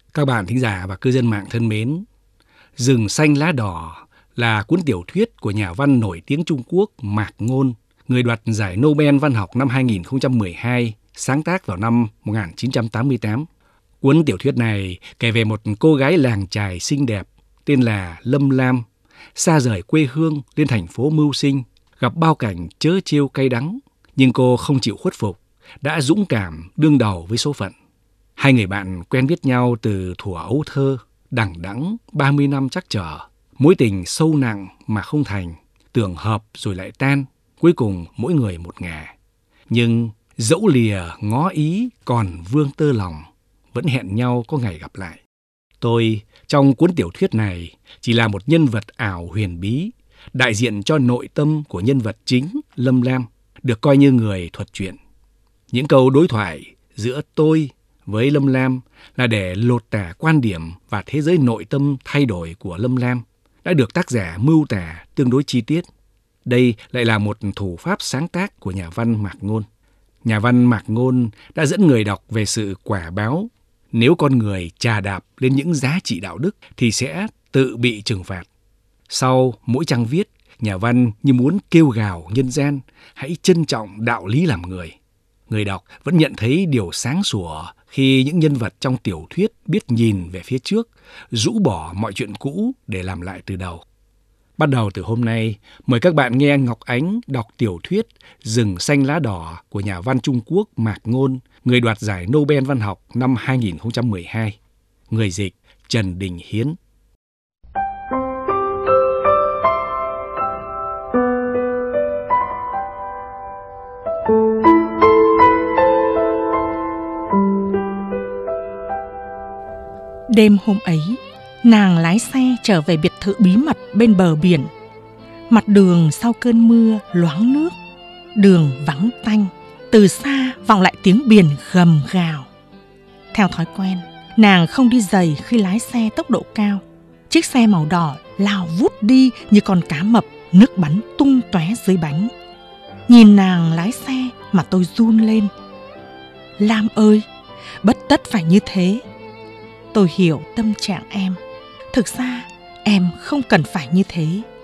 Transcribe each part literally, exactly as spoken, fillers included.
Các bạn thính giả và cư dân mạng thân mến, Rừng xanh lá đỏ là cuốn tiểu thuyết của nhà văn nổi tiếng Trung Quốc Mạc Ngôn, người đoạt giải Nobel văn học năm hai nghìn không trăm mười hai, sáng tác vào năm một nghìn chín trăm tám mươi tám. Cuốn tiểu thuyết này kể về một cô gái làng chài xinh đẹp tên là Lâm Lam, xa rời quê hương lên thành phố mưu sinh, gặp bao cảnh trớ trêu cay đắng, nhưng cô không chịu khuất phục, đã dũng cảm đương đầu với số phận. Hai người bạn quen biết nhau từ thuở ấu thơ, đằng đẵng ba mươi năm trắc trở, mối tình sâu nặng mà không thành, tưởng hợp rồi lại tan, cuối cùng mỗi người một ngả. Nhưng dẫu lìa ngó ý còn vương tơ lòng, vẫn hẹn nhau có ngày gặp lại. Tôi, trong cuốn tiểu thuyết này, chỉ là một nhân vật ảo huyền bí, đại diện cho nội tâm của nhân vật chính Lâm Lam, được coi như người thuật truyện. Những câu đối thoại giữa tôi với Lâm Lam là để lột tả quan điểm và thế giới nội tâm thay đổi của Lâm Lam, đã được tác giả mưu tả tương đối chi tiết. Đây lại là một thủ pháp sáng tác của nhà văn Mạc Ngôn. Nhà văn Mạc Ngôn đã dẫn người đọc về sự quả báo. Nếu con người chà đạp lên những giá trị đạo đức thì sẽ tự bị trừng phạt. Sau mỗi trang viết, nhà văn như muốn kêu gào nhân gian hãy trân trọng đạo lý làm người. Người đọc vẫn nhận thấy điều sáng sủa khi những nhân vật trong tiểu thuyết biết nhìn về phía trước, rũ bỏ mọi chuyện cũ để làm lại từ đầu. Bắt đầu từ hôm nay, mời các bạn nghe Ngọc Ánh đọc tiểu thuyết Rừng xanh lá đỏ của nhà văn Trung Quốc Mạc Ngôn, người đoạt giải Nobel văn học năm hai nghìn không trăm mười hai. Người dịch Trần Đình Hiến. Đêm hôm ấy, nàng lái xe trở về biệt thự bí mật bên bờ biển. Mặt đường sau cơn mưa loáng nước, đường vắng tanh, từ xa vọng lại tiếng biển gầm gào. Theo thói quen, nàng không đi giày khi lái xe tốc độ cao. Chiếc xe màu đỏ lao vút đi như con cá mập, nước bắn tung tóe dưới bánh. Nhìn nàng lái xe mà tôi run lên. Lam ơi, bất tất phải như thế. Tôi hiểu tâm trạng em. Thực ra em không cần phải như thế.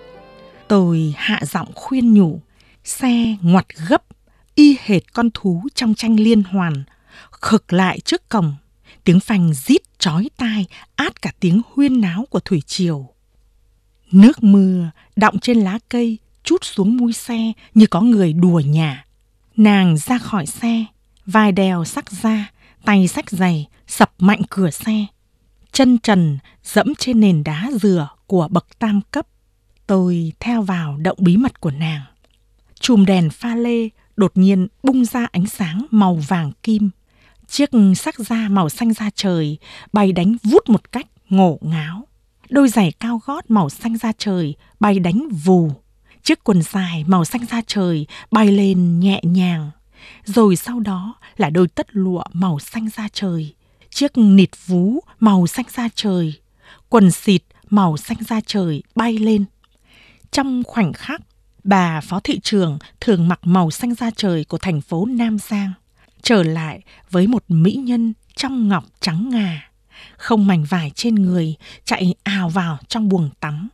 Tôi hạ giọng khuyên nhủ. Xe ngoặt gấp, y hệt con thú trong tranh liên hoàn, khực lại trước cổng. Tiếng phanh rít chói tai át cả tiếng huyên náo của thủy triều. Nước mưa đọng trên lá cây trút xuống mui xe như có người đùa nhả. Nàng ra khỏi xe, vai đeo xắc ra, tay xách giày, sập mạnh cửa xe. Chân trần dẫm trên nền đá dừa của bậc tam cấp. Tôi theo vào động bí mật của nàng. Chùm đèn pha lê đột nhiên bung ra ánh sáng màu vàng kim. Chiếc sắc da màu xanh da trời bay đánh vút một cách ngổ ngáo. Đôi giày cao gót màu xanh da trời bay đánh vù. Chiếc quần dài màu xanh da trời bay lên nhẹ nhàng. Rồi sau đó là đôi tất lụa màu xanh da trời, chiếc nịt vú màu xanh da trời, quần xịt màu xanh da trời bay lên. Trong khoảnh khắc, bà phó thị trưởng thường mặc màu xanh da trời của thành phố Nam Giang, trở lại với một mỹ nhân trong ngọc trắng ngà, không mảnh vải trên người, chạy ào vào trong buồng tắm.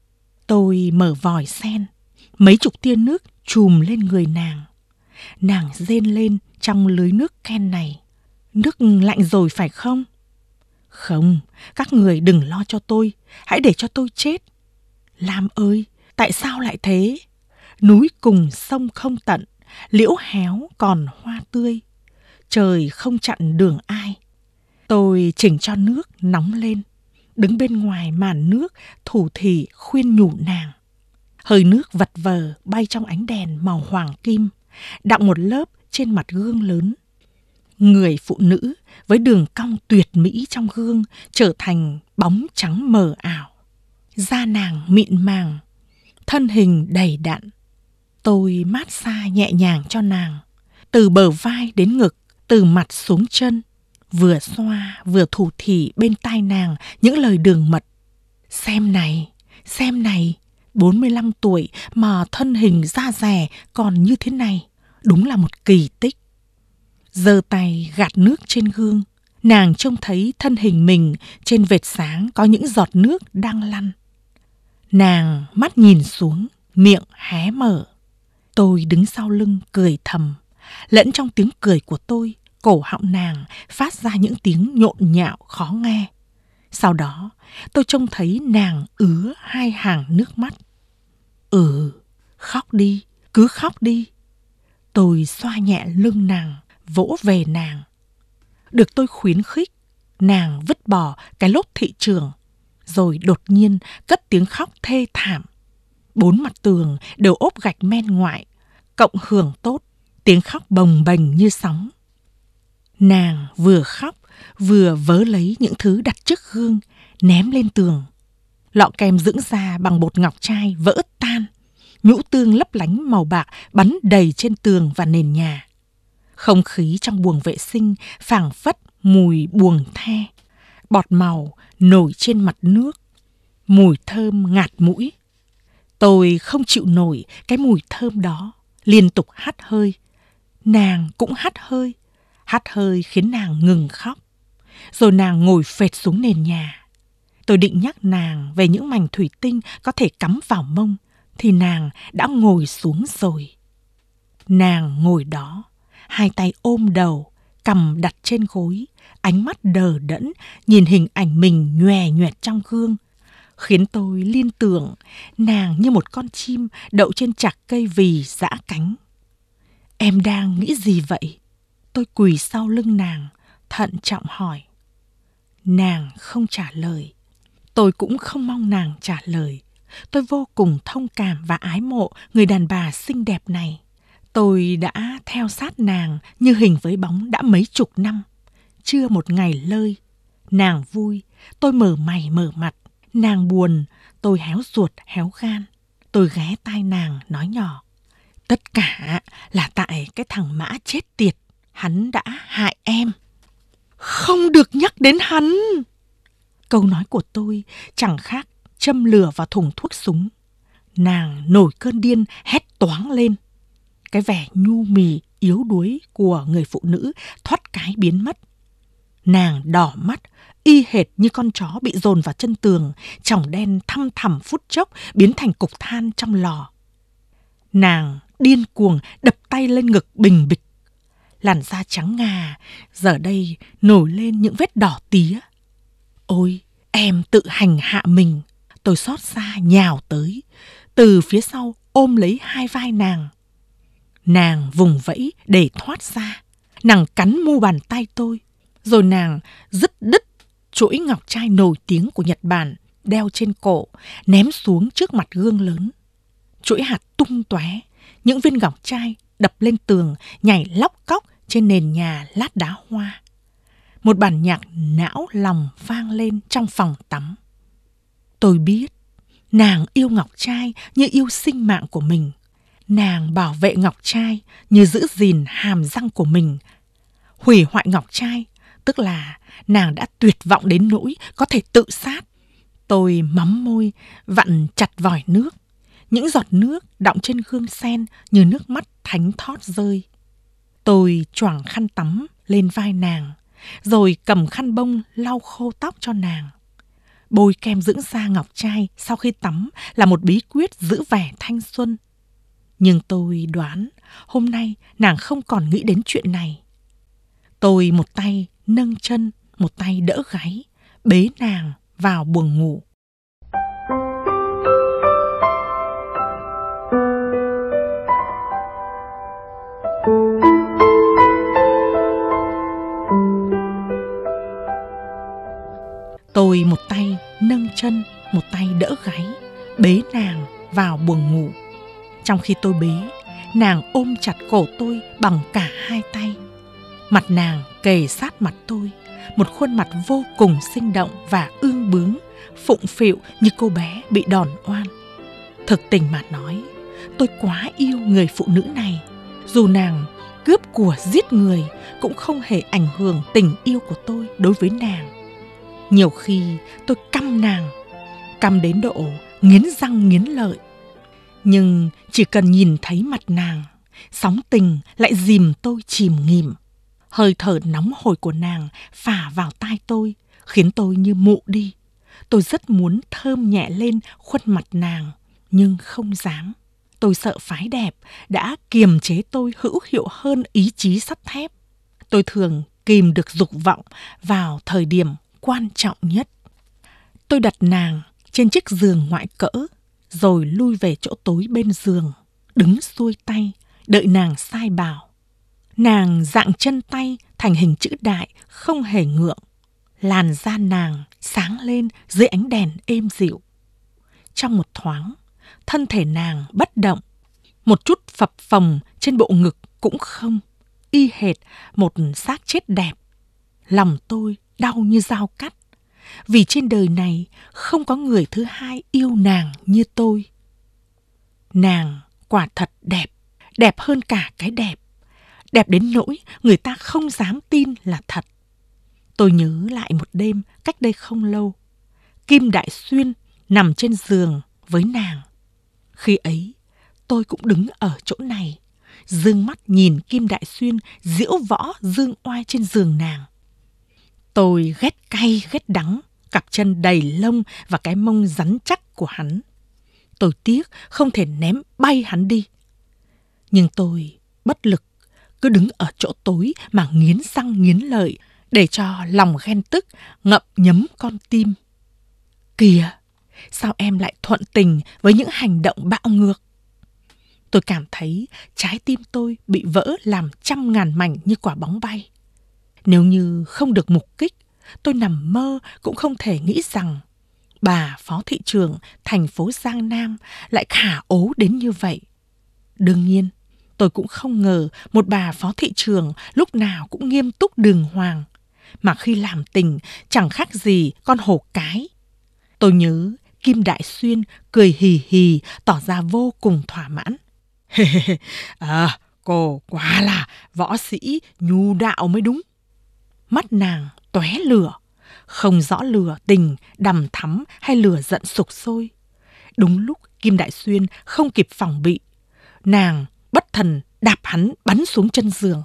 Tôi mở vòi sen, mấy chục tia nước trùm lên người nàng. Nàng rên lên trong lưới nước ken này. Nước lạnh rồi phải không? Không, các người đừng lo cho tôi, hãy để cho tôi chết. Lam ơi, tại sao lại thế? Núi cùng sông không tận, liễu héo còn hoa tươi. Trời không chặn đường ai. Tôi chỉnh cho nước nóng lên, đứng bên ngoài màn nước thủ thỉ khuyên nhủ nàng. Hơi nước vật vờ bay trong ánh đèn màu hoàng kim, đọng một lớp trên mặt gương lớn. Người phụ nữ với đường cong tuyệt mỹ trong gương trở thành bóng trắng mờ ảo. Da nàng mịn màng, thân hình đầy đặn. Tôi mát xa nhẹ nhàng cho nàng, từ bờ vai đến ngực, từ mặt xuống chân, vừa xoa vừa thủ thỉ bên tai nàng những lời đường mật. Xem này, xem này, bốn mươi lăm tuổi mà thân hình da dẻ còn như thế này, đúng là một kỳ tích. Giơ tay gạt nước trên gương, Nàng trông thấy thân hình mình trên vệt sáng có những giọt nước đang lăn. Nàng mắt nhìn xuống, miệng hé mở. Tôi đứng sau lưng cười thầm. Lẫn trong tiếng cười của tôi, cổ họng nàng phát ra những tiếng nhộn nhạo khó nghe. Sau đó, tôi trông thấy nàng ứa hai hàng nước mắt. Ừ, khóc đi, cứ khóc đi. Tôi xoa nhẹ lưng nàng, vỗ về nàng. Được tôi khuyến khích, nàng vứt bỏ cái lốt thị trường, rồi đột nhiên cất tiếng khóc thê thảm. Bốn mặt tường đều ốp gạch men ngoại, cộng hưởng tốt, tiếng khóc bồng bềnh như sóng. Nàng vừa khóc, vừa vớ lấy những thứ đặt trước gương, ném lên tường. Lọ kem dưỡng da bằng bột ngọc trai vỡ tan, nhũ tương lấp lánh màu bạc bắn đầy trên tường và nền nhà. Không khí trong buồng vệ sinh phảng phất mùi buồng the, bọt màu nổi trên mặt nước, mùi thơm ngạt mũi. Tôi không chịu nổi cái mùi thơm đó, liên tục hắt hơi. Nàng cũng hắt hơi, hắt hơi khiến nàng ngừng khóc. Rồi nàng ngồi phệt xuống nền nhà. Tôi định nhắc nàng về những mảnh thủy tinh có thể cắm vào mông, thì nàng đã ngồi xuống rồi. Nàng ngồi đó, hai tay ôm đầu, cằm đặt trên gối, ánh mắt đờ đẫn nhìn hình ảnh mình nhòe nhoẹt trong gương, khiến tôi liên tưởng nàng như một con chim đậu trên chạc cây vì giã cánh. Em đang nghĩ gì vậy? Tôi quỳ sau lưng nàng, thận trọng hỏi. Nàng không trả lời. Tôi cũng không mong nàng trả lời. Tôi vô cùng thông cảm và ái mộ người đàn bà xinh đẹp này. Tôi đã theo sát nàng như hình với bóng đã mấy chục năm. Chưa một ngày lơi. Nàng vui, tôi mở mày mở mặt. Nàng buồn, tôi héo ruột héo gan. Tôi ghé tai nàng nói nhỏ. Tất cả là tại cái thằng Mã chết tiệt. Hắn đã hại em. Không được nhắc đến hắn. Câu nói của tôi chẳng khác châm lửa vào thùng thuốc súng. Nàng nổi cơn điên hét toáng lên. Cái vẻ nhu mì yếu đuối của người phụ nữ thoát cái biến mất. Nàng đỏ mắt, y hệt như con chó bị dồn vào chân tường, tròng đen thăm thẳm phút chốc biến thành cục than trong lò. Nàng điên cuồng đập tay lên ngực bình bịch. Làn da trắng ngà giờ đây nổi lên những vết đỏ tía. Ôi, em tự hành hạ mình. Tôi xót xa nhào tới, từ phía sau ôm lấy hai vai nàng. Nàng vùng vẫy để thoát ra. Nàng cắn mu bàn tay tôi. Rồi nàng dứt đứt chuỗi ngọc trai nổi tiếng của Nhật Bản đeo trên cổ, ném xuống trước mặt gương lớn. Chuỗi hạt tung tóe, những viên ngọc trai đập lên tường, nhảy lóc cóc trên nền nhà lát đá hoa. Một bản nhạc não lòng vang lên trong phòng tắm. Tôi biết, nàng yêu ngọc trai như yêu sinh mạng của mình. Nàng bảo vệ ngọc trai như giữ gìn hàm răng của mình. Hủy hoại ngọc trai, tức là nàng đã tuyệt vọng đến nỗi có thể tự sát. Tôi mắm môi, vặn chặt vòi nước. Những giọt nước đọng trên gương sen như nước mắt thánh thót rơi. Tôi choàng khăn tắm lên vai nàng, rồi cầm khăn bông lau khô tóc cho nàng. Bôi kem dưỡng da ngọc trai sau khi tắm là một bí quyết giữ vẻ thanh xuân. Nhưng tôi đoán hôm nay nàng không còn nghĩ đến chuyện này. Tôi một tay nâng chân, một tay đỡ gáy, bế nàng vào buồng ngủ. Tôi một tay nâng chân, một tay đỡ gáy, bế nàng vào buồng ngủ. Trong khi tôi bế, nàng ôm chặt cổ tôi bằng cả hai tay. Mặt nàng kề sát mặt tôi, một khuôn mặt vô cùng sinh động và ương bướng, phụng phịu như cô bé bị đòn oan. Thực tình mà nói, tôi quá yêu người phụ nữ này. Dù nàng cướp của giết người cũng không hề ảnh hưởng tình yêu của tôi đối với nàng. Nhiều khi tôi căm nàng, căm đến độ nghiến răng nghiến lợi. Nhưng chỉ cần nhìn thấy mặt nàng, sóng tình lại dìm tôi chìm nghỉm. Hơi thở nóng hổi của nàng phả vào tai tôi, khiến tôi như mụ đi. Tôi rất muốn thơm nhẹ lên khuôn mặt nàng, nhưng không dám. Tôi sợ phái đẹp đã kiềm chế tôi hữu hiệu hơn ý chí sắt thép. Tôi thường kìm được dục vọng vào thời điểm quan trọng nhất. Tôi đặt nàng trên chiếc giường ngoại cỡ, rồi lui về chỗ tối bên giường, đứng xuôi tay, đợi nàng sai bảo. Nàng dạng chân tay thành hình chữ đại, không hề ngượng. Làn da nàng sáng lên dưới ánh đèn êm dịu. Trong một thoáng, thân thể nàng bất động, một chút phập phồng trên bộ ngực cũng không, y hệt một xác chết đẹp. Lòng tôi đau như dao cắt, vì trên đời này không có người thứ hai yêu nàng như tôi. Nàng quả thật đẹp, đẹp hơn cả cái đẹp, đẹp đến nỗi người ta không dám tin là thật. Tôi nhớ lại một đêm cách đây không lâu, Kim Đại Xuyên nằm trên giường với nàng. Khi ấy, tôi cũng đứng ở chỗ này, dương mắt nhìn Kim Đại Xuyên diễu võ dương oai trên giường nàng. Tôi ghét cay ghét đắng cặp chân đầy lông và cái mông rắn chắc của hắn. Tôi tiếc không thể ném bay hắn đi. Nhưng tôi bất lực, cứ đứng ở chỗ tối mà nghiến răng nghiến lợi, để cho lòng ghen tức ngậm nhấm con tim. Kìa, sao em lại thuận tình với những hành động bạo ngược? Tôi cảm thấy trái tim tôi bị vỡ làm trăm ngàn mảnh như quả bóng bay. Nếu như không được mục kích, tôi nằm mơ cũng không thể nghĩ rằng bà phó thị trưởng thành phố Giang Nam lại khả ố đến như vậy. Đương nhiên, tôi cũng không ngờ một bà phó thị trưởng lúc nào cũng nghiêm túc đường hoàng, mà khi làm tình chẳng khác gì con hổ cái. Tôi nhớ Kim Đại Xuyên cười hì hì tỏ ra vô cùng thỏa mãn. À, cô quá là võ sĩ nhu đạo mới đúng. Mắt nàng tóe lửa, không rõ lửa tình đằm thắm hay lửa giận sục sôi. Đúng lúc Kim Đại Xuyên không kịp phòng bị, nàng bất thần đạp hắn bắn xuống chân giường.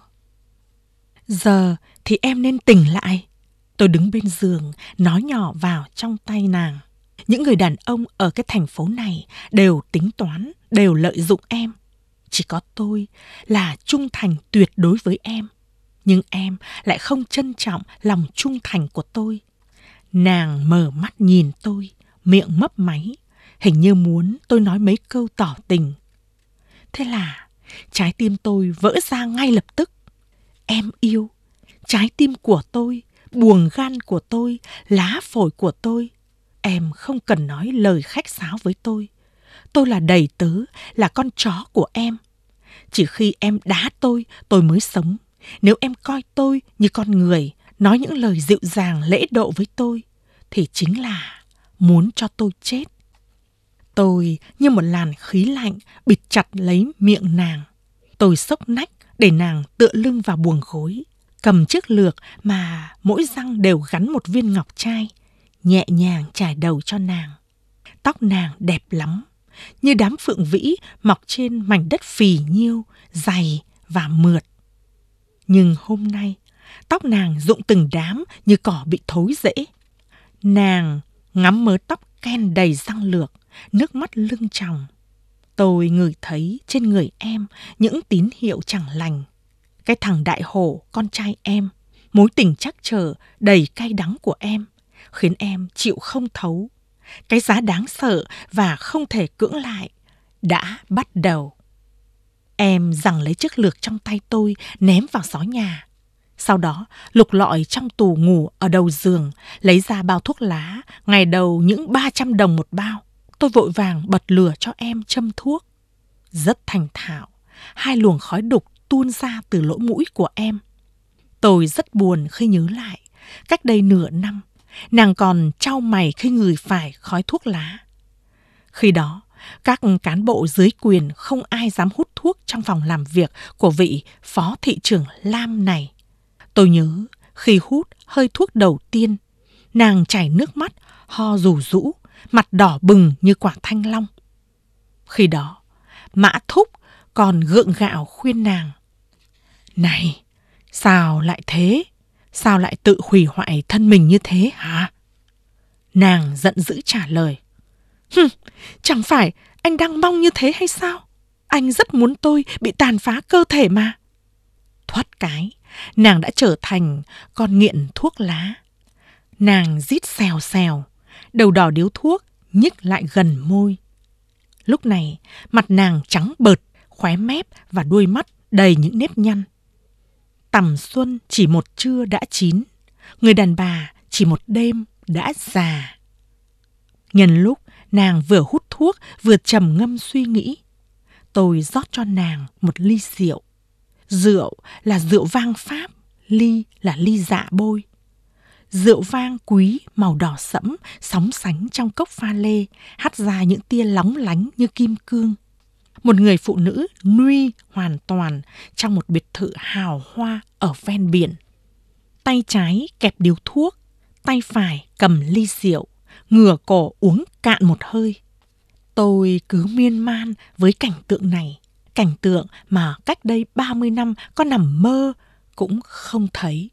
Giờ thì em nên tỉnh lại. Tôi đứng bên giường nói nhỏ vào trong tai nàng. Những người đàn ông ở cái thành phố này đều tính toán, đều lợi dụng em. Chỉ có tôi là trung thành tuyệt đối với em. Nhưng em lại không trân trọng lòng trung thành của tôi. Nàng mở mắt nhìn tôi, miệng mấp máy, hình như muốn tôi nói mấy câu tỏ tình. Thế là trái tim tôi vỡ ra ngay lập tức. Em yêu, trái tim của tôi, buồng gan của tôi, lá phổi của tôi. Em không cần nói lời khách sáo với tôi. Tôi là đầy tớ, là con chó của em. Chỉ khi em đá tôi, tôi mới sống. Nếu em coi tôi như con người, nói những lời dịu dàng lễ độ với tôi, thì chính là muốn cho tôi chết. Tôi như một làn khí lạnh bịt chặt lấy miệng nàng. Tôi xốc nách để nàng tựa lưng vào buồng gối, cầm chiếc lược mà mỗi răng đều gắn một viên ngọc trai, nhẹ nhàng chải đầu cho nàng. Tóc nàng đẹp lắm, như đám phượng vĩ mọc trên mảnh đất phì nhiêu, dày và mượt. Nhưng hôm nay, tóc nàng rụng từng đám như cỏ bị thối rễ. Nàng ngắm mớ tóc ken đầy răng lược, nước mắt lưng tròng. Tôi ngửi thấy trên người em những tín hiệu chẳng lành. Cái thằng đại hổ, con trai em, mối tình trắc trở đầy cay đắng của em, khiến em chịu không thấu. Cái giá đáng sợ và không thể cưỡng lại đã bắt đầu. Em giằng lấy chiếc lược trong tay tôi ném vào xó nhà. Sau đó lục lọi trong tủ ngủ ở đầu giường, lấy ra bao thuốc lá, ngày đầu những ba trăm đồng một bao. Tôi vội vàng bật lửa cho em châm thuốc. Rất thành thạo, hai luồng khói đục tuôn ra từ lỗ mũi của em. Tôi rất buồn khi nhớ lại, cách đây nửa năm, nàng còn chau mày khi ngửi phải khói thuốc lá. Khi đó, các cán bộ dưới quyền không ai dám hút thuốc trong phòng làm việc của vị phó thị trưởng Lam này. Tôi nhớ khi hút hơi thuốc đầu tiên, nàng chảy nước mắt, ho rủ rũ, mặt đỏ bừng như quả thanh long. Khi đó, Mã Thúc còn gượng gạo khuyên nàng. Này, Sao lại thế? Sao lại tự hủy hoại thân mình như thế hả? Nàng giận dữ trả lời. Hừm, chẳng phải anh đang mong như thế hay sao? Anh rất muốn tôi bị tàn phá cơ thể mà. Thoát cái, nàng đã trở thành con nghiện thuốc lá. Nàng rít xèo xèo, đầu đỏ điếu thuốc nhích lại gần môi. Lúc này, mặt nàng trắng bợt, khóe mép và đuôi mắt đầy những nếp nhăn. Tầm xuân chỉ một trưa đã chín, người đàn bà chỉ một đêm đã già. Nhân lúc nàng vừa hút thuốc vừa trầm ngâm suy nghĩ, tôi rót cho nàng một ly rượu. Rượu là rượu vang Pháp, ly là ly dạ bôi. Rượu vang quý màu đỏ sẫm sóng sánh trong cốc pha lê, hắt ra những tia lóng lánh như kim cương. Một người phụ nữ nude hoàn toàn trong một biệt thự hào hoa ở ven biển. Tay trái kẹp điếu thuốc, tay phải cầm ly rượu, ngửa cổ uống cạn một hơi. Tôi cứ miên man với cảnh tượng này, cảnh tượng mà cách đây ba mươi năm có nằm mơ cũng không thấy.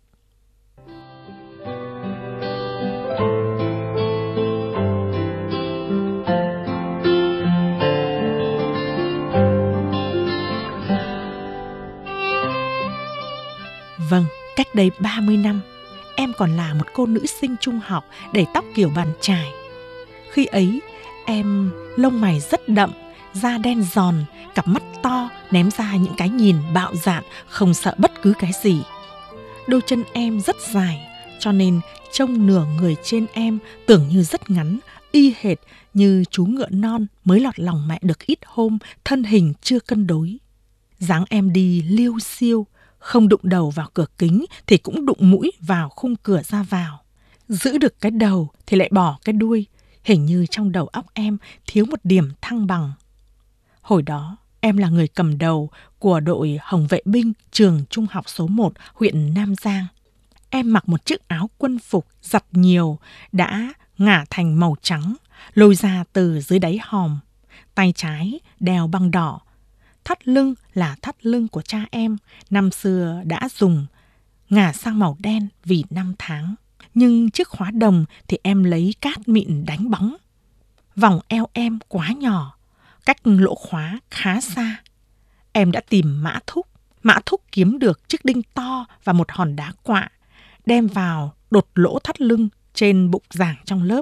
Vâng, cách đây ba mươi năm, em còn là một cô nữ sinh trung học để tóc kiểu bàn chải. Khi ấy, em lông mày rất đậm, da đen giòn, cặp mắt to ném ra những cái nhìn bạo dạn, không sợ bất cứ cái gì. Đôi chân em rất dài, cho nên trông nửa người trên em tưởng như rất ngắn, y hệt như chú ngựa non mới lọt lòng mẹ được ít hôm, thân hình chưa cân đối. Dáng em đi liêu xiêu, không đụng đầu vào cửa kính thì cũng đụng mũi vào khung cửa ra vào. Giữ được cái đầu thì lại bỏ cái đuôi, hình như trong đầu óc em thiếu một điểm thăng bằng. Hồi đó, em là người cầm đầu của đội Hồng vệ binh trường trung học số một huyện Nam Giang. Em mặc một chiếc áo quân phục giặt nhiều, đã ngả thành màu trắng, lôi ra từ dưới đáy hòm. Tay trái đeo băng đỏ. Thắt lưng là thắt lưng của cha em, năm xưa đã dùng, ngả sang màu đen vì năm tháng. Nhưng chiếc khóa đồng thì em lấy cát mịn đánh bóng. Vòng eo em quá nhỏ, cách lỗ khóa khá xa. Em đã tìm Mã Thúc. Mã Thúc kiếm được chiếc đinh to và một hòn đá quạ, đem vào đột lỗ thắt lưng trên bục giảng trong lớp.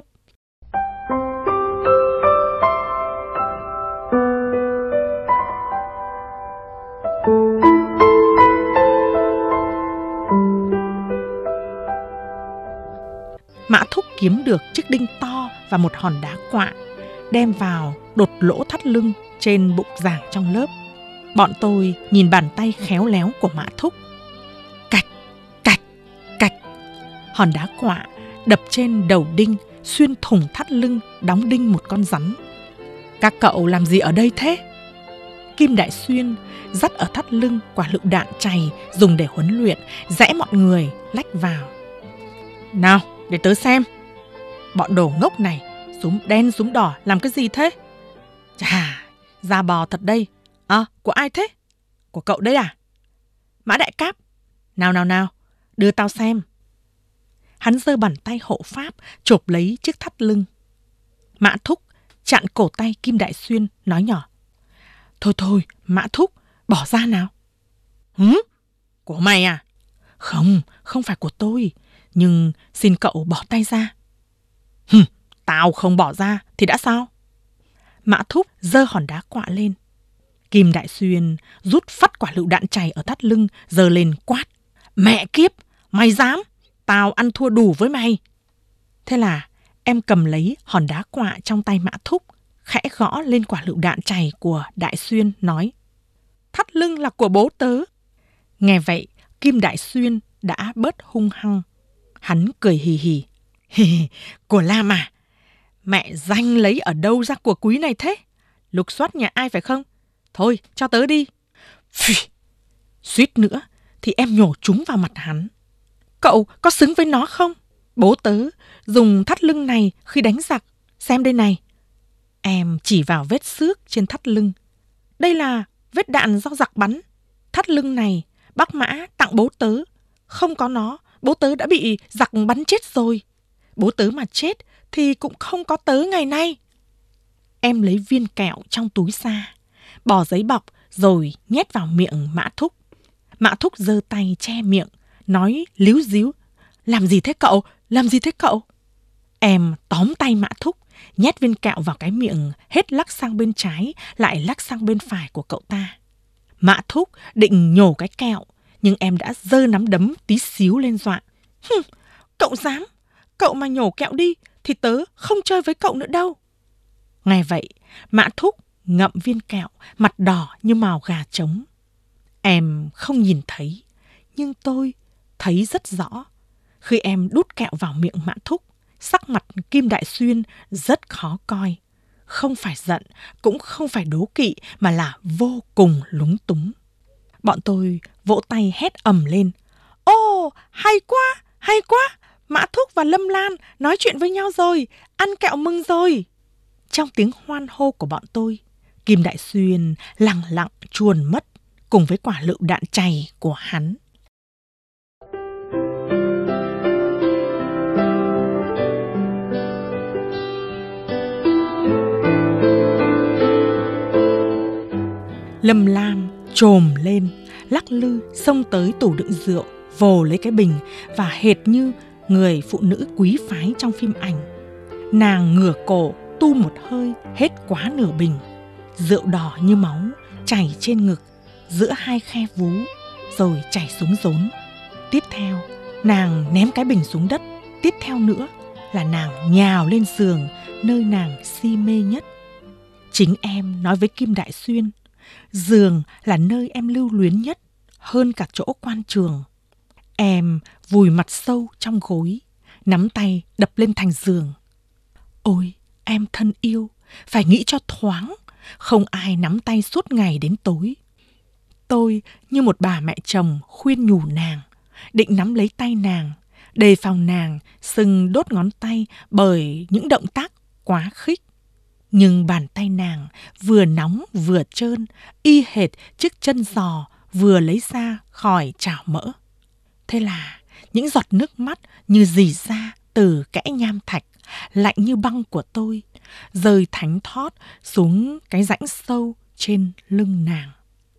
Mã Thúc kiếm được chiếc đinh to và một hòn đá quạ, đem vào đột lỗ thắt lưng trên bục giảng trong lớp. Bọn tôi nhìn bàn tay khéo léo của Mã Thúc. Cạch, cạch, cạch. Hòn đá quạ đập trên đầu đinh, xuyên thủng thắt lưng, đóng đinh một con rắn. Các cậu làm gì ở đây thế? Kim Đại Xuyên dắt ở thắt lưng quả lựu đạn chày dùng để huấn luyện, rẽ mọi người lách vào. Nào, để tớ xem. Bọn đồ ngốc này, súng đen súng đỏ làm cái gì thế? Chà, da bò thật đây. À, của ai thế? Của cậu đấy à? Mã Đại Cáp. Nào nào nào, đưa tao xem. Hắn giơ bàn tay hộ pháp, chộp lấy chiếc thắt lưng. Mã Thúc chặn cổ tay Kim Đại Xuyên, nói nhỏ. Thôi thôi, Mã Thúc, bỏ ra nào. Hứ? Của mày à? Không, không phải của tôi. Nhưng xin cậu bỏ tay ra. Hừm, tao không bỏ ra thì đã sao? Mã Thúc giơ hòn đá quạ lên. Kim Đại Xuyên rút phắt quả lựu đạn chày ở thắt lưng, giơ lên quát. Mẹ kiếp, mày dám? Tao ăn thua đủ với mày. Thế là em cầm lấy hòn đá quạ trong tay Mã Thúc, khẽ gõ lên quả lựu đạn chày của Đại Xuyên, nói. Thắt lưng là của bố tớ. Nghe vậy, Kim Đại Xuyên đã bớt hung hăng. Hắn cười hì hì. Hì hì, của Lam à? Mẹ danh lấy ở đâu ra của quý này thế? Lục soát nhà ai phải không? Thôi, cho tớ đi. Phì, suýt nữa thì em nhổ chúng vào mặt hắn. Cậu có xứng với nó không? Bố tớ dùng thắt lưng này khi đánh giặc. Xem đây này. Em chỉ vào vết xước trên thắt lưng. Đây là vết đạn do giặc bắn. Thắt lưng này Bác Mã tặng bố tớ. Không có nó, bố tớ đã bị giặc bắn chết rồi. Bố tớ mà chết thì cũng không có tớ ngày nay. Em lấy viên kẹo trong túi ra, bỏ giấy bọc rồi nhét vào miệng Mã Thúc. Mã Thúc giơ tay che miệng, nói líu díu: Làm gì thế cậu? Làm gì thế cậu? Em tóm tay Mã Thúc, nhét viên kẹo vào cái miệng, hết lắc sang bên trái, lại lắc sang bên phải của cậu ta. Mã Thúc định nhổ cái kẹo, nhưng em đã giơ nắm đấm tí xíu lên dọa. Hừm, cậu dám? Cậu mà nhổ kẹo đi thì tớ không chơi với cậu nữa đâu. Nghe vậy, Mã Thúc ngậm viên kẹo, mặt đỏ như mào gà trống. Em không nhìn thấy, nhưng tôi thấy rất rõ. Khi em đút kẹo vào miệng Mã Thúc, sắc mặt Kim Đại Xuyên rất khó coi. Không phải giận, cũng không phải đố kỵ, mà là vô cùng lúng túng. Bọn tôi vỗ tay hét ầm lên. Ồ, hay quá, hay quá! Mã Thúc và Lâm Lan nói chuyện với nhau rồi, ăn kẹo mừng rồi. Trong tiếng hoan hô của bọn tôi, Kim Đại Xuyên lẳng lặng chuồn mất cùng với quả lựu đạn chày của hắn. Lâm Lan trồm lên, lắc lư xông tới tủ đựng rượu, vồ lấy cái bình và hệt như người phụ nữ quý phái trong phim ảnh. Nàng ngửa cổ tu một hơi hết quá nửa bình. Rượu đỏ như máu chảy trên ngực, giữa hai khe vú, rồi chảy xuống rốn. Tiếp theo, nàng ném cái bình xuống đất. Tiếp theo nữa là nàng nhào lên giường, nơi nàng si mê nhất. Chính em nói với Kim Đại Xuyên, giường là nơi em lưu luyến nhất, hơn cả chỗ quan trường. Em vùi mặt sâu trong gối, nắm tay đập lên thành giường. Ôi, em thân yêu, phải nghĩ cho thoáng, không ai nắm tay suốt ngày đến tối. Tôi như một bà mẹ chồng khuyên nhủ nàng, định nắm lấy tay nàng, đề phòng nàng sưng đốt ngón tay bởi những động tác quá khích. Nhưng bàn tay nàng vừa nóng vừa trơn, y hệt chiếc chân giò vừa lấy ra khỏi chảo mỡ. Thế là những giọt nước mắt như rỉ ra từ kẽ nham thạch, lạnh như băng của tôi, rơi thánh thót xuống cái rãnh sâu trên lưng nàng.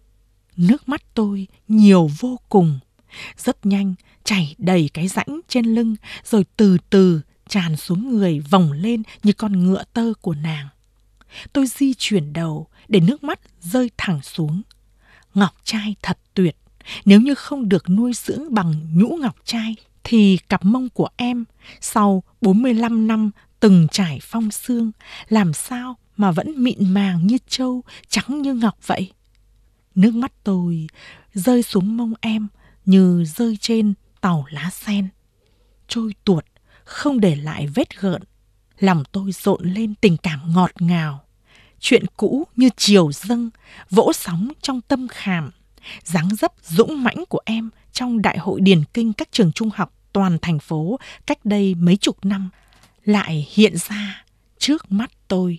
Nước mắt tôi nhiều vô cùng, rất nhanh chảy đầy cái rãnh trên lưng, rồi từ từ tràn xuống người, vòng lên như con ngựa tơ của nàng. Tôi di chuyển đầu để nước mắt rơi thẳng xuống. Ngọc trai thật tuyệt, nếu như không được nuôi dưỡng bằng nhũ ngọc trai thì cặp mông của em sau bốn mươi lăm năm từng trải phong sương làm sao mà vẫn mịn màng như trâu, trắng như ngọc vậy. Nước mắt tôi rơi xuống mông em như rơi trên tàu lá sen, trôi tuột không để lại vết gợn. Lòng tôi dộn lên tình cảm ngọt ngào. Chuyện cũ như chiều dâng, vỗ sóng trong tâm khảm. Dáng dấp dũng mãnh của em trong đại hội điền kinh các trường trung học toàn thành phố cách đây mấy chục năm lại hiện ra trước mắt tôi.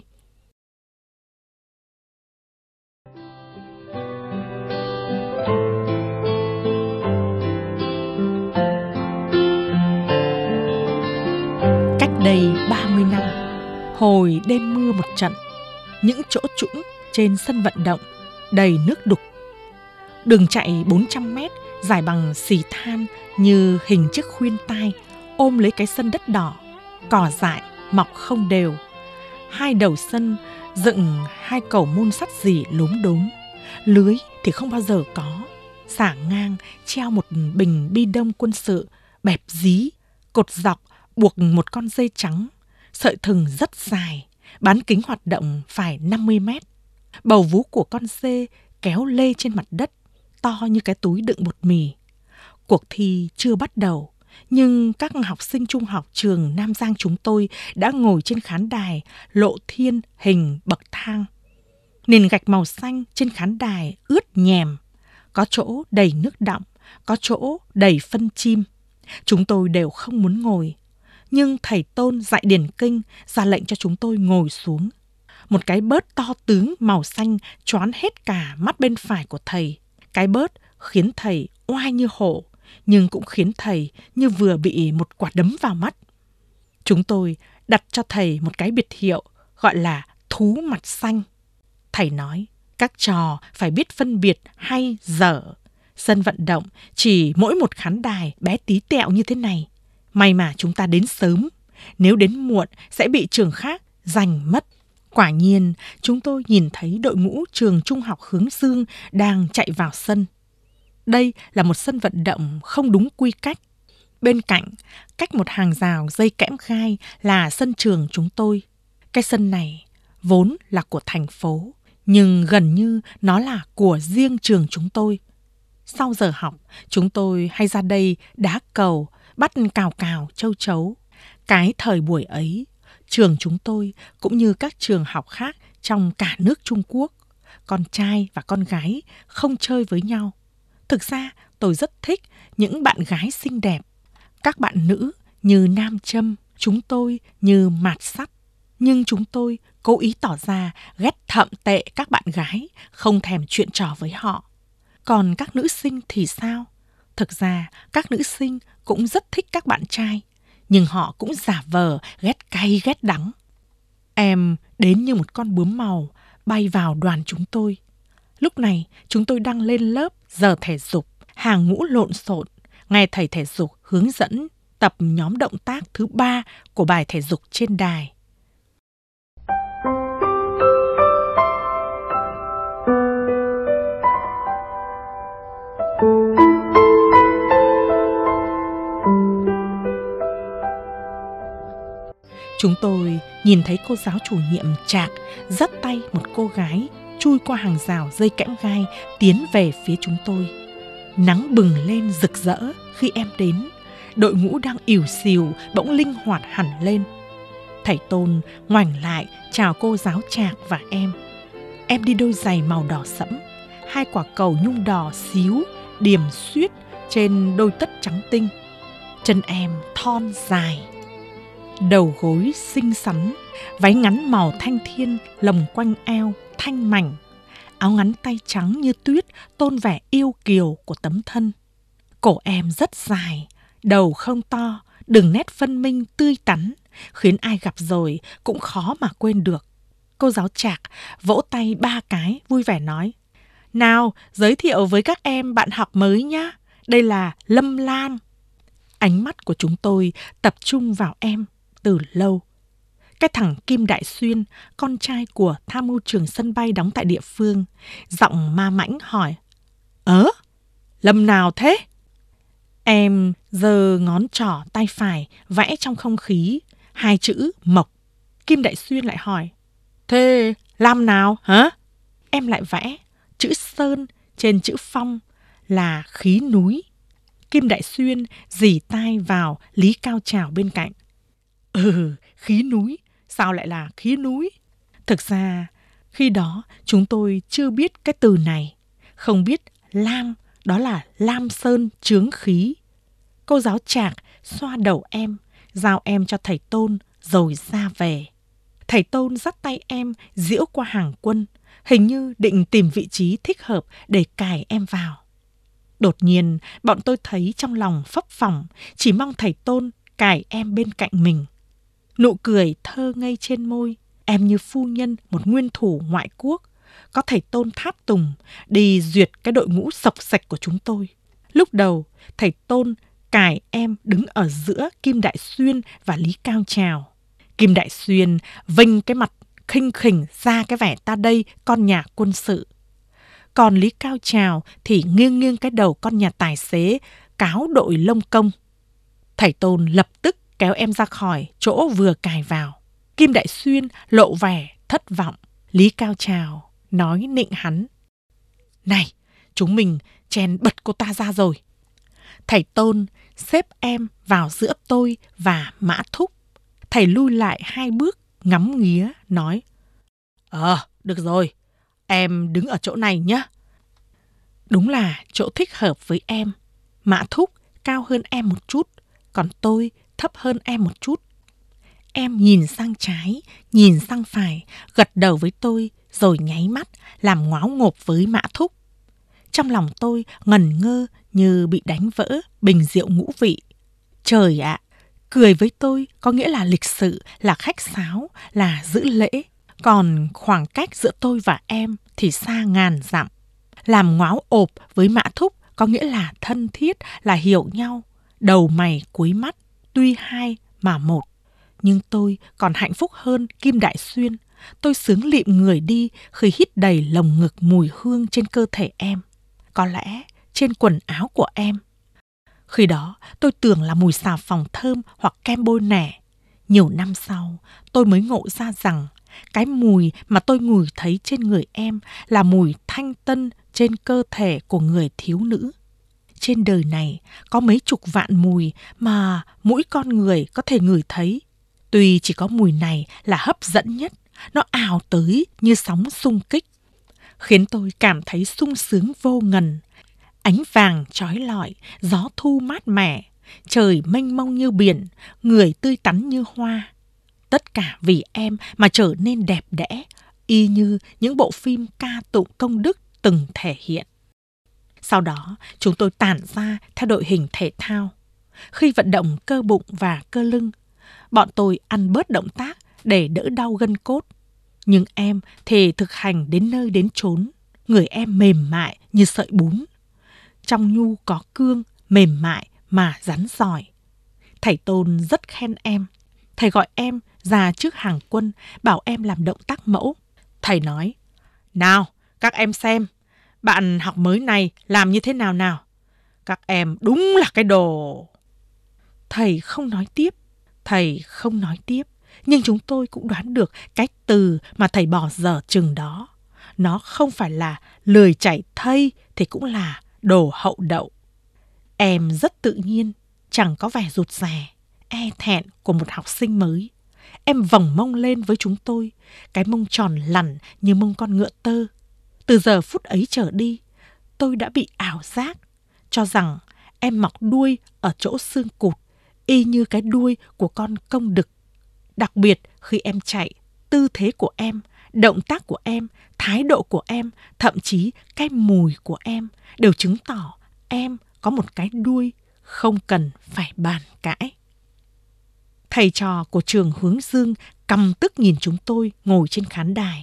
Cách đây ba mươi năm, hồi đêm mưa một trận, những chỗ trũng trên sân vận động đầy nước đục. Đường chạy bốn trăm mét dài bằng xì than như hình chiếc khuyên tai ôm lấy cái sân đất đỏ, cỏ dại mọc không đều. Hai đầu sân dựng hai cầu môn sắt rỉ lốm đốm, lưới thì không bao giờ có. Xả ngang treo một bình bi đông quân sự bẹp dí, cột dọc buộc một con dây trắng, sợi thừng rất dài, bán kính hoạt động phải năm mươi mét. Bầu vú của con dê kéo lê trên mặt đất, to như cái túi đựng bột mì. Cuộc thi chưa bắt đầu, nhưng các học sinh trung học trường Nam Giang chúng tôi đã ngồi trên khán đài lộ thiên hình bậc thang. Nền gạch màu xanh trên khán đài ướt nhèm, có chỗ đầy nước đọng, có chỗ đầy phân chim. Chúng tôi đều không muốn ngồi, nhưng thầy Tôn dạy điển kinh ra lệnh cho chúng tôi ngồi xuống. Một cái bớt to tướng màu xanh choán hết cả mắt bên phải của thầy. Cái bớt khiến thầy oai như hổ, nhưng cũng khiến thầy như vừa bị một quả đấm vào mắt. Chúng tôi đặt cho thầy một cái biệt hiệu gọi là thú mặt xanh. Thầy nói, các trò phải biết phân biệt hay dở. Sân vận động chỉ mỗi một khán đài bé tí tẹo như thế này. May mà chúng ta đến sớm, nếu đến muộn sẽ bị trường khác giành mất. Quả nhiên, chúng tôi nhìn thấy đội ngũ trường trung học Hướng Dương đang chạy vào sân. Đây là một sân vận động không đúng quy cách. Bên cạnh, cách một hàng rào dây kẽm gai là sân trường chúng tôi. Cái sân này vốn là của thành phố, nhưng gần như nó là của riêng trường chúng tôi. Sau giờ học, chúng tôi hay ra đây đá cầu, bắt cào cào châu chấu. Cái thời buổi ấy, trường chúng tôi cũng như các trường học khác trong cả nước Trung Quốc, con trai và con gái không chơi với nhau. Thực ra tôi rất thích những bạn gái xinh đẹp. Các bạn nữ như nam châm, chúng tôi như mạt sắt. Nhưng chúng tôi cố ý tỏ ra ghét thậm tệ các bạn gái, không thèm chuyện trò với họ. Còn các nữ sinh thì sao? Thực ra các nữ sinh cũng rất thích các bạn trai, nhưng họ cũng giả vờ ghét cay ghét đắng. Em đến như một con bướm màu bay vào đoàn chúng tôi. Lúc này chúng tôi đang lên lớp giờ thể dục, hàng ngũ lộn xộn, nghe thầy thể dục hướng dẫn tập nhóm động tác thứ ba của bài thể dục trên đài. Chúng tôi nhìn thấy cô giáo chủ nhiệm Trạc dắt tay một cô gái chui qua hàng rào dây kẽm gai tiến về phía chúng tôi. Nắng bừng lên rực rỡ khi em đến. Đội ngũ đang ỉu xìu bỗng linh hoạt hẳn lên. Thầy Tôn ngoảnh lại chào cô giáo Trạc và em. Em đi đôi giày màu đỏ sẫm, hai quả cầu nhung đỏ xíu điểm xuyết trên đôi tất trắng tinh. Chân em thon dài, đầu gối xinh xắn, váy ngắn màu thanh thiên lồng quanh eo thanh mảnh, áo ngắn tay trắng như tuyết tôn vẻ yêu kiều của tấm thân. Cổ em rất dài, đầu không to, đường nét phân minh tươi tắn, khiến ai gặp rồi cũng khó mà quên được. Cô giáo Trạc vỗ tay ba cái vui vẻ nói: "Nào, giới thiệu với các em bạn học mới nhé. Đây là Lâm Lam." Ánh mắt của chúng tôi tập trung vào em từ lâu. Cái thằng Kim Đại Xuyên, con trai của tham mưu trưởng sân bay đóng tại địa phương, giọng ma mãnh hỏi: "Ớ, Lâm nào thế?" Em giơ ngón trỏ tay phải vẽ trong không khí hai chữ Mộc. Kim Đại Xuyên lại hỏi: "Thế Lam nào hả?" Em lại vẽ chữ Sơn trên chữ Phong là khí núi. Kim Đại Xuyên dì tai vào Lý Cao Trào bên cạnh: "Ừ, khí núi, sao lại là khí núi?" Thực ra, khi đó chúng tôi chưa biết cái từ này, không biết Lam đó là Lam Sơn chướng khí. Cô giáo Trạc xoa đầu em, giao em cho thầy Tôn rồi ra về. Thầy Tôn dắt tay em diễu qua hàng quân, hình như định tìm vị trí thích hợp để cài em vào. Đột nhiên, bọn tôi thấy trong lòng phấp phỏng, chỉ mong thầy Tôn cài em bên cạnh mình. Nụ cười thơ ngây trên môi, em như phu nhân một nguyên thủ ngoại quốc, có thầy Tôn tháp tùng đi duyệt cái đội ngũ sộc sạch của chúng tôi. Lúc đầu, thầy Tôn cài em đứng ở giữa Kim Đại Xuyên và Lý Cao Trào. Kim Đại Xuyên vênh cái mặt khinh khỉnh ra cái vẻ ta đây con nhà quân sự. Còn Lý Cao Trào thì nghiêng nghiêng cái đầu con nhà tài xế cáo đội lông công. Thầy Tôn lập tức kéo em ra khỏi chỗ vừa cài vào. Kim Đại Xuyên lộ vẻ thất vọng. Lý Cao Trào nói nịnh hắn: "Này, chúng mình chèn bật cô ta ra rồi." Thầy Tôn xếp em vào giữa tôi và Mã Thúc. Thầy lui lại hai bước ngắm nghía nói: "Ờ, được rồi, em đứng ở chỗ này nhé." Đúng là chỗ thích hợp với em. Mã Thúc cao hơn em một chút, còn tôi thấp hơn em một chút. Em nhìn sang trái, nhìn sang phải, gật đầu với tôi rồi nháy mắt làm ngáo ngộp với Mã Thúc. Trong lòng tôi ngẩn ngơ như bị đánh vỡ bình rượu ngũ vị. Trời ạ, cười với tôi có nghĩa là lịch sự, là khách sáo, là giữ lễ. Còn khoảng cách giữa tôi và em thì xa ngàn dặm. Làm ngóáo ộp với Mã Thúc có nghĩa là thân thiết, là hiểu nhau. Đầu mày cuối mắt, tuy hai mà một. Nhưng tôi còn hạnh phúc hơn Kim Đại Xuyên. Tôi sướng lịm người đi khi hít đầy lồng ngực mùi hương trên cơ thể em. Có lẽ trên quần áo của em. Khi đó tôi tưởng là mùi xà phòng thơm hoặc kem bôi nẻ. Nhiều năm sau tôi mới ngộ ra rằng cái mùi mà tôi ngửi thấy trên người em là mùi thanh tân trên cơ thể của người thiếu nữ. Trên đời này có mấy chục vạn mùi mà mỗi con người có thể ngửi thấy. Tuy chỉ có mùi này là hấp dẫn nhất, nó ào tới như sóng xung kích, khiến tôi cảm thấy sung sướng vô ngần. Ánh vàng chói lọi, gió thu mát mẻ, trời mênh mông như biển, người tươi tắn như hoa. Tất cả vì em mà trở nên đẹp đẽ, y như những bộ phim ca tụng công đức từng thể hiện. Sau đó, chúng tôi tản ra theo đội hình thể thao. Khi vận động cơ bụng và cơ lưng, bọn tôi ăn bớt động tác để đỡ đau gân cốt. Nhưng em thì thực hành đến nơi đến chốn. Người em mềm mại như sợi bún. Trong nhu có cương, mềm mại mà rắn giỏi. Thầy Tôn rất khen em. Thầy gọi em ra trước hàng quân, bảo em làm động tác mẫu. Thầy nói, nào, các em xem, bạn học mới này làm như thế nào nào? Các em đúng là cái đồ... Thầy không nói tiếp, thầy không nói tiếp. Nhưng chúng tôi cũng đoán được cái từ mà thầy bỏ dở chừng đó. Nó không phải là lười chảy thây thì cũng là đồ hậu đậu. Em rất tự nhiên, chẳng có vẻ rụt rè, e thẹn của một học sinh mới. Em vòng mông lên với chúng tôi, cái mông tròn lẳn như mông con ngựa tơ. Từ giờ phút ấy trở đi, tôi đã bị ảo giác, cho rằng em mọc đuôi ở chỗ xương cụt, y như cái đuôi của con công đực. Đặc biệt khi em chạy, tư thế của em, động tác của em, thái độ của em, thậm chí cái mùi của em đều chứng tỏ em có một cái đuôi không cần phải bàn cãi. Thầy trò của trường Hướng Dương căm tức nhìn chúng tôi ngồi trên khán đài.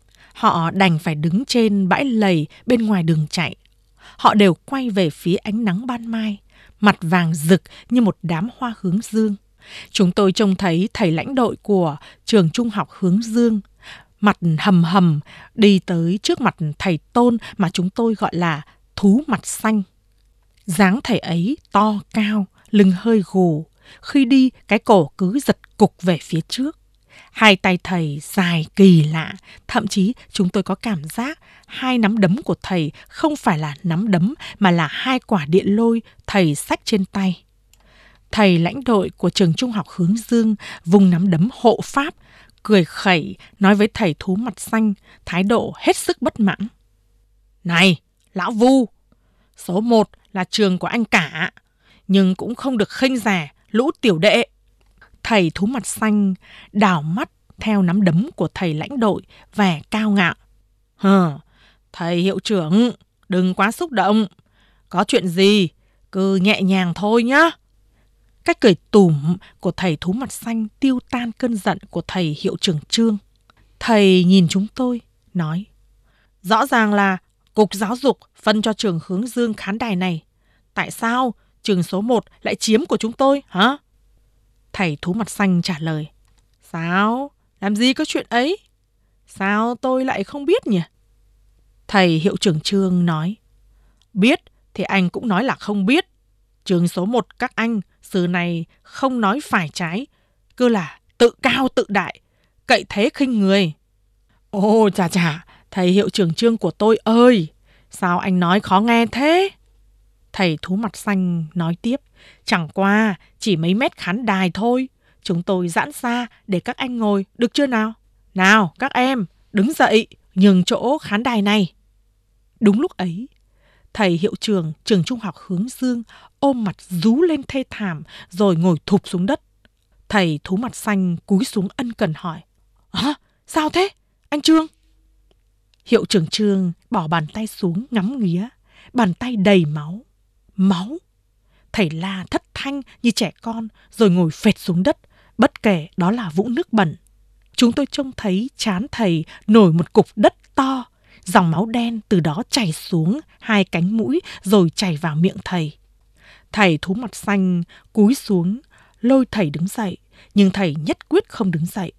Họ đành phải đứng trên bãi lầy bên ngoài đường chạy. Họ đều quay về phía ánh nắng ban mai, mặt vàng rực như một đám hoa hướng dương. Chúng tôi trông thấy thầy lãnh đội của trường trung học Hướng Dương, mặt hầm hầm, đi tới trước mặt thầy Tôn mà chúng tôi gọi là thú mặt xanh. Dáng thầy ấy to cao, lưng hơi gù, khi đi cái cổ cứ giật cục về phía trước. Hai tay thầy dài kỳ lạ, thậm chí chúng tôi có cảm giác hai nắm đấm của thầy không phải là nắm đấm mà là hai quả điện lôi thầy xách trên tay. Thầy lãnh đội của trường trung học Hướng Dương vùng nắm đấm hộ pháp, cười khẩy nói với thầy thú mặt xanh, thái độ hết sức bất mãn. Này, lão Vu, số một là trường của anh cả, nhưng cũng không được khinh rẻ lũ tiểu đệ. Thầy thú mặt xanh đảo mắt theo nắm đấm của thầy lãnh đội, vẻ cao ngạo. Hờ, thầy hiệu trưởng, đừng quá xúc động. Có chuyện gì, cứ nhẹ nhàng thôi nhá. Cách cười tủm của thầy thú mặt xanh tiêu tan cơn giận của thầy hiệu trưởng Trương. Thầy nhìn chúng tôi, nói, rõ ràng là Cục Giáo dục phân cho trường Hướng Dương khán đài này. Tại sao trường số một lại chiếm của chúng tôi, hả? Thầy thú mặt xanh trả lời, sao? Làm gì có chuyện ấy? Sao tôi lại không biết nhỉ? Thầy hiệu trưởng Trương nói, biết thì anh cũng nói là không biết. Trường số một các anh xưa này không nói phải trái, cứ là tự cao tự đại, cậy thế khinh người. Ồ chà chà, thầy hiệu trưởng Trương của tôi ơi, sao anh nói khó nghe thế? Thầy thú mặt xanh nói tiếp, chẳng qua chỉ mấy mét khán đài thôi, chúng tôi giãn ra để các anh ngồi, được chưa nào? Nào các em, đứng dậy, nhường chỗ khán đài này. Đúng lúc ấy, thầy hiệu trưởng trường trung học Hướng Dương ôm mặt rú lên thê thảm rồi ngồi thụp xuống đất. Thầy thú mặt xanh cúi xuống ân cần hỏi, à, sao thế, anh Trương? Hiệu trưởng Trương bỏ bàn tay xuống ngắm nghía. bàn tay đầy máu. Máu! Thầy la thất thanh như trẻ con rồi ngồi phệt xuống đất, bất kể đó là vũng nước bẩn. Chúng tôi trông thấy trán thầy nổi một cục đất to, dòng máu đen từ đó chảy xuống hai cánh mũi rồi chảy vào miệng thầy. Thầy thú mặt xanh cúi xuống, lôi thầy đứng dậy, nhưng thầy nhất quyết không đứng dậy.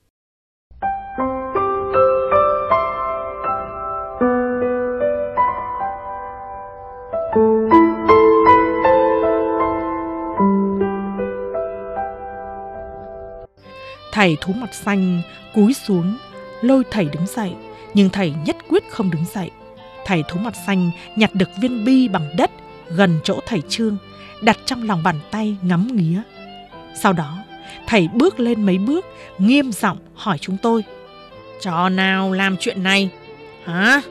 Thầy thú mặt xanh cúi xuống, lôi thầy đứng dậy, nhưng thầy nhất quyết không đứng dậy. Thầy thú mặt xanh nhặt được viên bi bằng đất gần chỗ thầy Trương, đặt trong lòng bàn tay ngắm nghía. Sau đó, thầy bước lên mấy bước, nghiêm giọng hỏi chúng tôi: "Trò nào làm chuyện này? Hả?"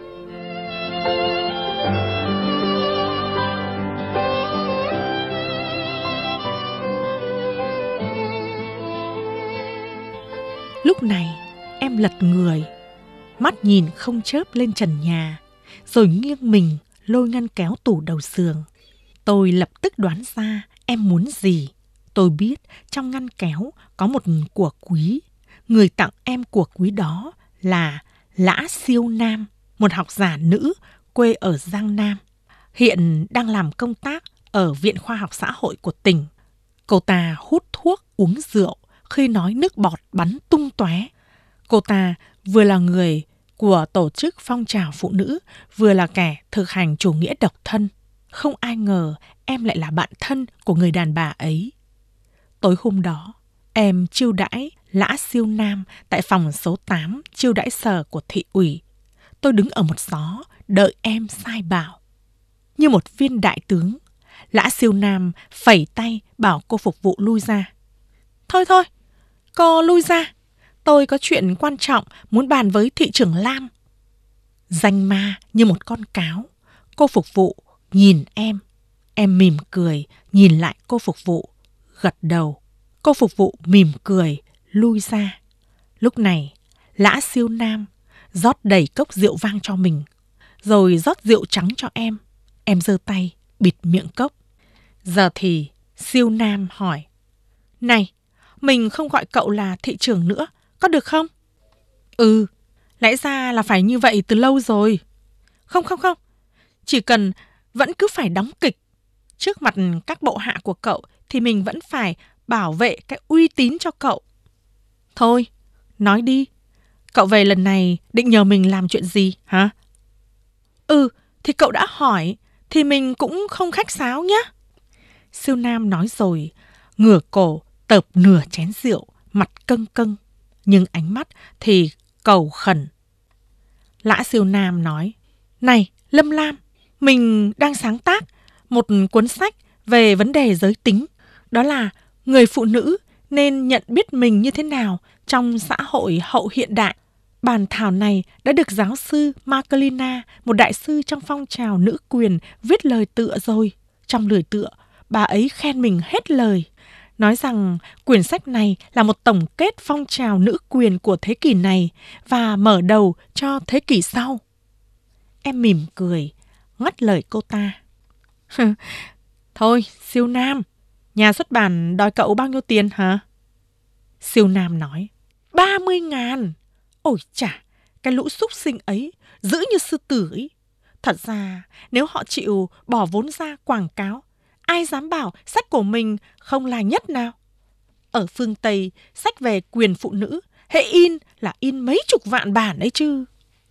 Lúc này, em lật người, mắt nhìn không chớp lên trần nhà, rồi nghiêng mình lôi ngăn kéo tủ đầu giường. Tôi lập tức đoán ra em muốn gì. Tôi biết trong ngăn kéo có một của quý. Người tặng em của quý đó là Lã Siêu Nam, một học giả nữ quê ở Giang Nam, hiện đang làm công tác ở Viện Khoa học Xã hội của tỉnh. Cô ta hút thuốc, uống rượu, khi nói nước bọt bắn tung tóe. Cô ta vừa là người của tổ chức phong trào phụ nữ, vừa là kẻ thực hành chủ nghĩa độc thân. Không ai ngờ em lại là bạn thân của người đàn bà ấy. Tối hôm đó, em chiêu đãi Lã Siêu Nam tại phòng số tám chiêu đãi sở của thị ủy. Tôi đứng ở một xó đợi em sai bảo. Như một viên đại tướng, Lã Siêu Nam phẩy tay bảo cô phục vụ lui ra. "Thôi thôi, cô lui ra. Tôi có chuyện quan trọng muốn bàn với thị trưởng Lam." Danh ma như một con cáo, cô phục vụ nhìn em. Em mỉm cười, nhìn lại cô phục vụ, gật đầu. Cô phục vụ mỉm cười, lui ra. Lúc này, Lã Siêu Nam rót đầy cốc rượu vang cho mình, rồi rót rượu trắng cho em. Em giơ tay, bịt miệng cốc. Giờ thì Siêu Nam hỏi: "Này, mình không gọi cậu là thị trưởng nữa, có được không?" "Ừ, lẽ ra là phải như vậy từ lâu rồi." Không không không, chỉ cần vẫn cứ phải đóng kịch. Trước mặt các bộ hạ của cậu thì mình vẫn phải bảo vệ cái uy tín cho cậu." "Thôi, nói đi, cậu về lần này định nhờ mình làm chuyện gì hả?" "Ừ, thì cậu đã hỏi, thì mình cũng không khách sáo nhé." Siêu Nam nói rồi, ngửa cổ tợp nửa chén rượu, mặt câng câng, nhưng ánh mắt thì cầu khẩn. Lã Siêu Nam nói: "Này, Lâm Lam, mình đang sáng tác một cuốn sách về vấn đề giới tính. Đó là người phụ nữ nên nhận biết mình như thế nào trong xã hội hậu hiện đại. Bản thảo này đã được giáo sư Marcelina, một đại sư trong phong trào nữ quyền, viết lời tựa rồi. Trong lời tựa, bà ấy khen mình hết lời, nói rằng quyển sách này là một tổng kết phong trào nữ quyền của thế kỷ này và mở đầu cho thế kỷ sau." Em mỉm cười, ngắt lời cô ta. "Thôi, Siêu Nam, nhà xuất bản đòi cậu bao nhiêu tiền hả?" Siêu Nam nói: ba mươi ngàn. Ôi chà, cái lũ súc sinh ấy dữ như sư tử ấy. Thật ra, nếu họ chịu bỏ vốn ra quảng cáo, ai dám bảo sách của mình không là nhất nào. Ở phương Tây, sách về quyền phụ nữ, hệ in là in mấy chục vạn bản ấy chứ.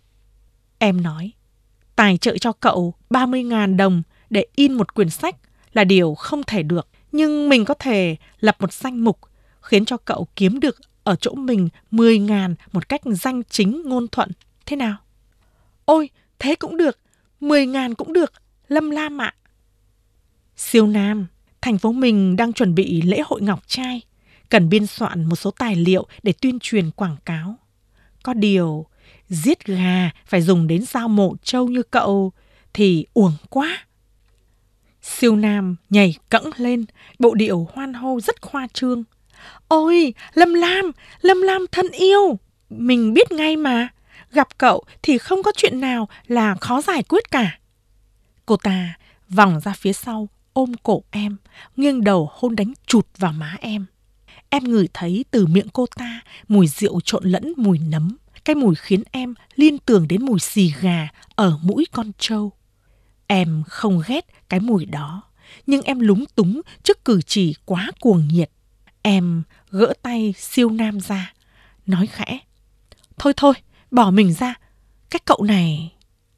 Em nói, tài trợ cho cậu ba mươi ngàn đồng để in một quyển sách là điều không thể được. Nhưng mình có thể lập một danh mục khiến cho cậu kiếm được ở chỗ mình mười ngàn một cách danh chính ngôn thuận. Thế nào? Ôi, thế cũng được. mười ngàn cũng được, Lâm Lam ạ. Siêu Nam, thành phố mình đang chuẩn bị lễ hội Ngọc Trai, cần biên soạn một số tài liệu để tuyên truyền quảng cáo. Có điều, giết gà phải dùng đến dao mổ trâu như cậu thì uổng quá. Siêu Nam nhảy cẫng lên, bộ điệu hoan hô rất khoa trương. Ôi, Lâm Lam, Lâm Lam thân yêu, mình biết ngay mà, gặp cậu thì không có chuyện nào là khó giải quyết cả. Cô ta vòng ra phía sau, ôm cổ em, nghiêng đầu hôn đánh chụt vào má em. Em ngửi thấy từ miệng cô ta mùi rượu trộn lẫn mùi nấm, cái mùi khiến em liên tưởng đến mùi xì gà ở mũi con trâu. Em không ghét cái mùi đó, nhưng em lúng túng trước cử chỉ quá cuồng nhiệt. Em gỡ tay siêu nam ra, nói khẽ: Thôi thôi, bỏ mình ra, cái cậu này...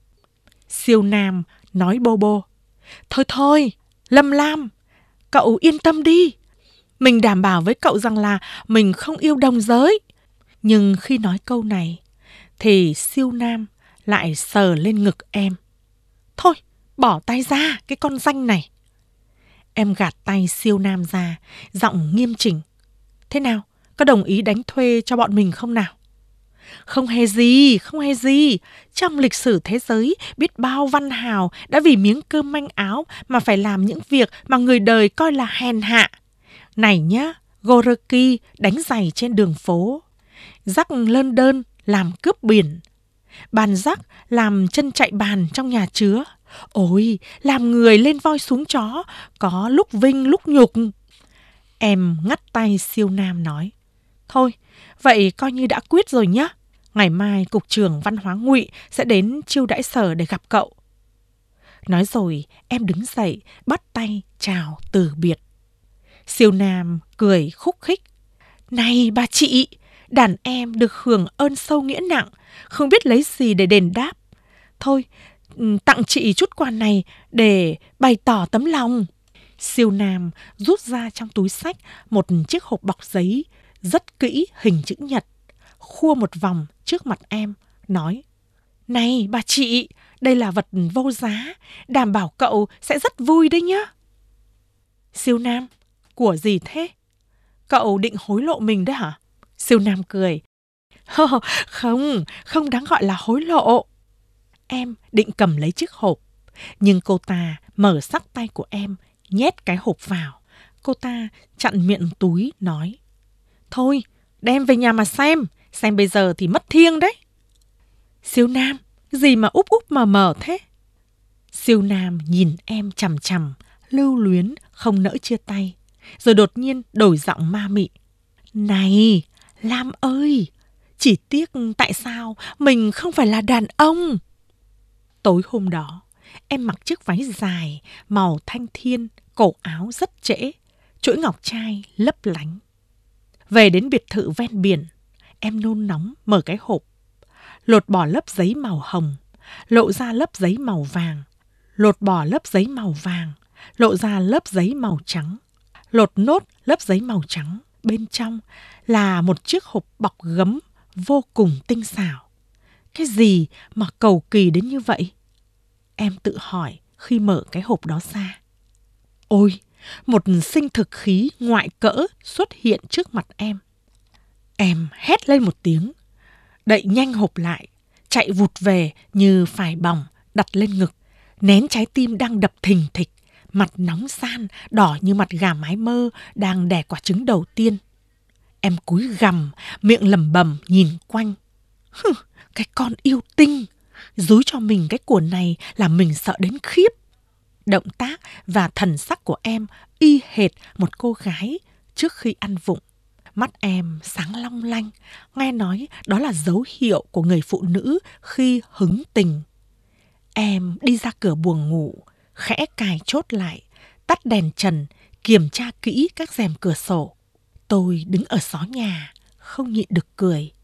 Siêu nam nói bô bô: Thôi thôi, Lâm Lam, cậu yên tâm đi. Mình đảm bảo với cậu rằng là mình không yêu đồng giới. Nhưng khi nói câu này, thì siêu nam lại sờ lên ngực em. Thôi, bỏ tay ra, cái con danh này. Em gạt tay siêu nam ra, giọng nghiêm chỉnh: Thế nào, có đồng ý đánh thuê cho bọn mình không nào? Không hề gì, không hề gì. Trong lịch sử thế giới, biết bao văn hào đã vì miếng cơm manh áo mà phải làm những việc mà người đời coi là hèn hạ. Này nhá, Gorky đánh giày trên đường phố, Jack London làm cướp biển, bàn Jack làm chân chạy bàn trong nhà chứa. Ôi, làm người lên voi xuống chó, có lúc vinh lúc nhục. Em ngắt tay siêu nam nói: Thôi, vậy coi như đã quyết rồi nhá. Ngày mai Cục trưởng Văn hóa Ngụy sẽ đến chiêu đãi sở để gặp cậu. Nói rồi em đứng dậy, bắt tay chào từ biệt. Siêu nam cười khúc khích: Này bà chị, đàn em được hưởng ơn sâu nghĩa nặng, không biết lấy gì để đền đáp. Thôi, tặng chị chút quà này để bày tỏ tấm lòng. Siêu nam rút ra trong túi xách một chiếc hộp bọc giấy rất kỹ hình chữ nhật, khua một vòng trước mặt em, nói: Này bà chị, đây là vật vô giá, đảm bảo cậu sẽ rất vui đấy nhá. Siêu nam: Của gì thế? Cậu định hối lộ mình đấy hả? Siêu nam cười: Không, không đáng gọi là hối lộ. Em định cầm lấy chiếc hộp, nhưng cô ta mở sắc tay của em, nhét cái hộp vào. Cô ta chặn miệng túi, nói: Thôi, đem về nhà mà xem, xem bây giờ thì mất thiêng đấy. Siêu nam: Gì mà úp úp mờ mờ thế? Siêu nam nhìn em chằm chằm, lưu luyến không nỡ chia tay, rồi đột nhiên đổi giọng ma mị: Này, Lam ơi, chỉ tiếc tại sao mình không phải là đàn ông. Tối hôm đó, em mặc chiếc váy dài, màu thanh thiên, cổ áo rất trễ, chuỗi ngọc trai lấp lánh. Về đến biệt thự ven biển, em nôn nóng mở cái hộp, lột bỏ lớp giấy màu hồng, lộ ra lớp giấy màu vàng, lột bỏ lớp giấy màu vàng, lộ ra lớp giấy màu trắng, lột nốt lớp giấy màu trắng. Bên trong là một chiếc hộp bọc gấm vô cùng tinh xảo. Cái gì mà cầu kỳ đến như vậy? Em tự hỏi khi mở cái hộp đó ra. Ôi, một sinh thực khí ngoại cỡ xuất hiện trước mặt em. Em hét lên một tiếng, đậy nhanh hộp lại, chạy vụt về như phải bỏng, đặt lên ngực, nén trái tim đang đập thình thịch, mặt nóng san, đỏ như mặt gà mái mơ đang đẻ quả trứng đầu tiên. Em cúi gằm, miệng lẩm bẩm nhìn quanh. Hừ, cái con yêu tinh, dúi cho mình cái của này là mình sợ đến khiếp. Động tác và thần sắc của em y hệt một cô gái trước khi ăn vụng. Mắt em sáng long lanh, nghe nói đó là dấu hiệu của người phụ nữ khi hứng tình. Em đi ra cửa buồng ngủ, khẽ cài chốt lại, tắt đèn trần, kiểm tra kỹ các rèm cửa sổ. Tôi đứng ở xó nhà, không nhịn được cười.